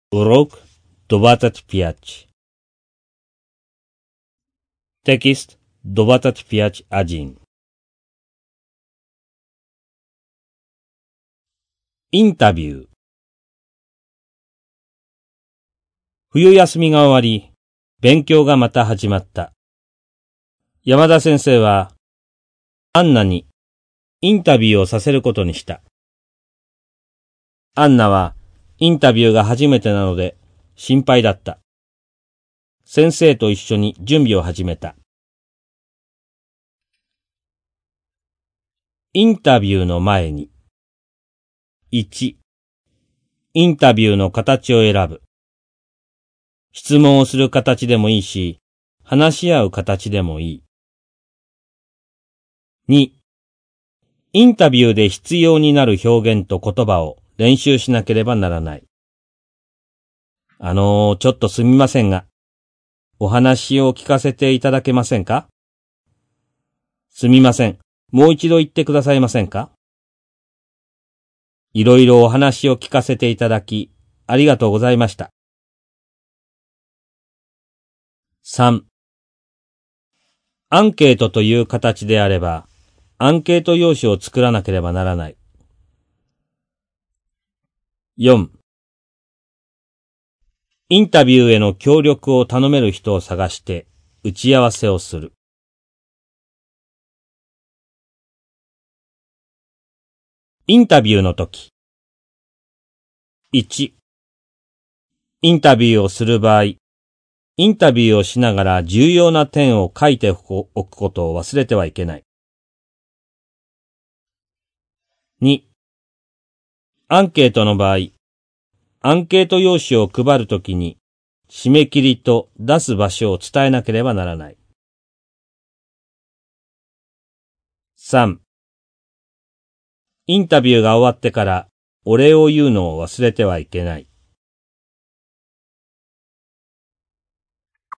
Урок 25. Текст 25.1.インタビュー。冬休みが終わり、勉強がまた始まった。山田先生は、アンナにインタビューをさせることにした。アンナはインタビューが初めてなので心配だった。先生と一緒に準備を始めた。インタビューの前に。1、インタビューの形を選ぶ。質問をする形でもいいし、話し合う形でもいい。2、インタビューで必要になる表現と言葉を練習しなければならない。ちょっとすみませんが、お話を聞かせていただけませんか？すみません。もう一度言ってくださいませんか？いろいろお話を聞かせていただき、ありがとうございました。3、アンケートという形であれば、アンケート用紙を作らなければならない。4、インタビューへの協力を頼める人を探して打ち合わせをする。インタビューの時。1、インタビューをする場合、インタビューをしながら重要な点を書いておくことを忘れてはいけない。2、アンケートの場合、アンケート用紙を配るときに締め切りと出す場所を伝えなければならない。3、インタビューが終わってからお礼を言うのを忘れてはいけない。